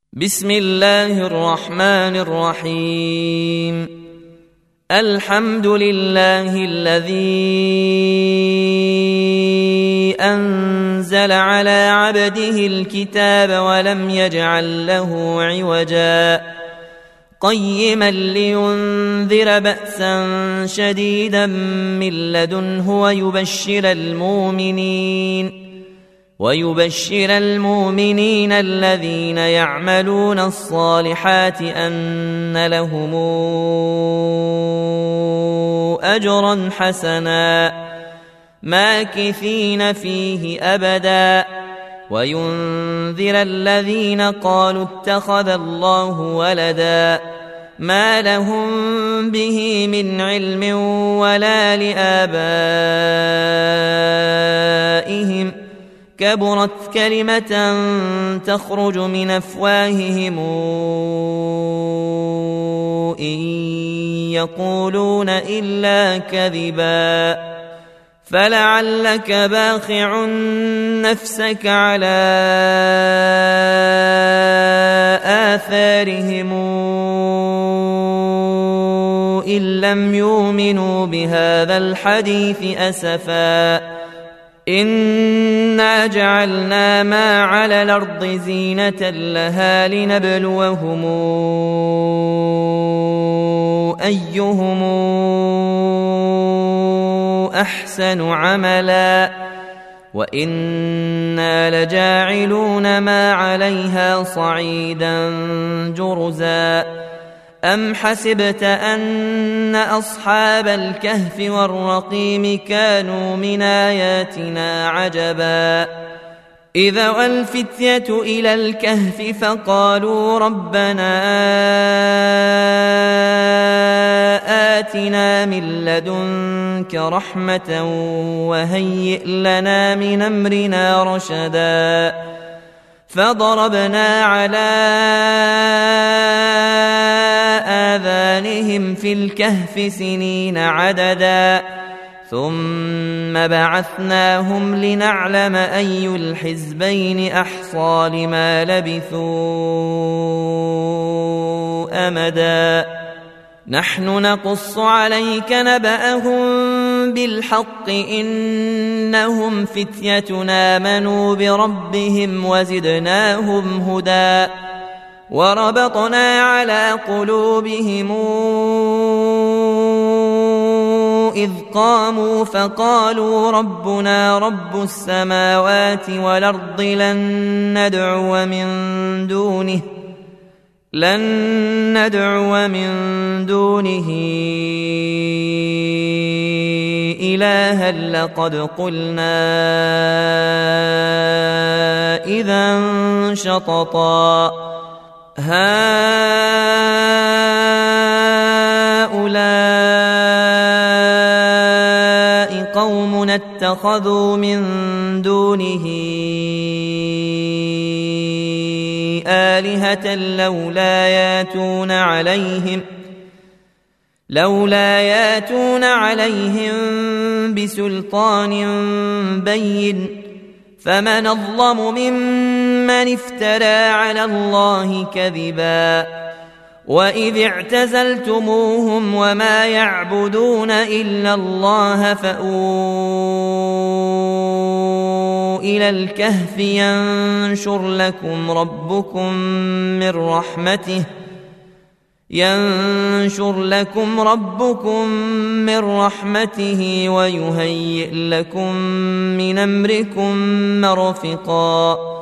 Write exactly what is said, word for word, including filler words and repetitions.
بسم الله الرحمن الرحيم. الحمد لله الذي أنزل على عبده الكتاب ولم يجعل له عوجا قيما لينذر بأسا شديدا من لدنه ويبشر المؤمنين ويبشر المؤمنين الذين يعملون الصالحات أن لهم أجرا حسنا ماكثين فيه أبدا وينذر الذين قالوا اتخذ الله ولدا ما لهم به من علم ولا لآبائهم كبرت كلمة تخرج من أفواههم إن يقولون إلا كذبا فلعلك باخع نفسك على آثارهم إن لم يؤمنوا بهذا الحديث أسفا إنا جعلنا ما على الأرض زينة لها لنبلوهم أيهم أحسن عملا وإنا لجاعلون ما عليها صعيدا جرزا أم حسبت أن أصحاب الكهف والرقيم كانوا من آياتنا عجبا إذا والفتية إلى الكهف فقالوا ربنا آتنا من لدنك رحمة وهيئ لنا من أمرنا رشدا فضربنا على آذانهم في الكهف سنين عددا ثم بعثناهم لنعلم أي الحزبين أحصى لما لبثوا أمدا نحن نقص عليك نبأهم بالحق إنهم فتية آمنوا بربهم وزدناهم هدى وربطنا على قلوبهم إذ قاموا فقالوا ربنا رب السماوات والأرض لن ندعو من دونه لن ندعو من دونه إلها لقد قلنا إذا شططا هؤلاء قوم اتخذوا من دونه آلهة لولا ياتون عليهم لولا ياتون عليهم بسلطان بين فمن أظلم ممن افترى على الله كذبا وإذ اعتزلتموهم وما يعبدون إلا الله فأووا إلى الكهف ينشر لكم ربكم من رحمته ينشر لكم ربكم من رحمته ويهيئ لكم من أمركم مرفقا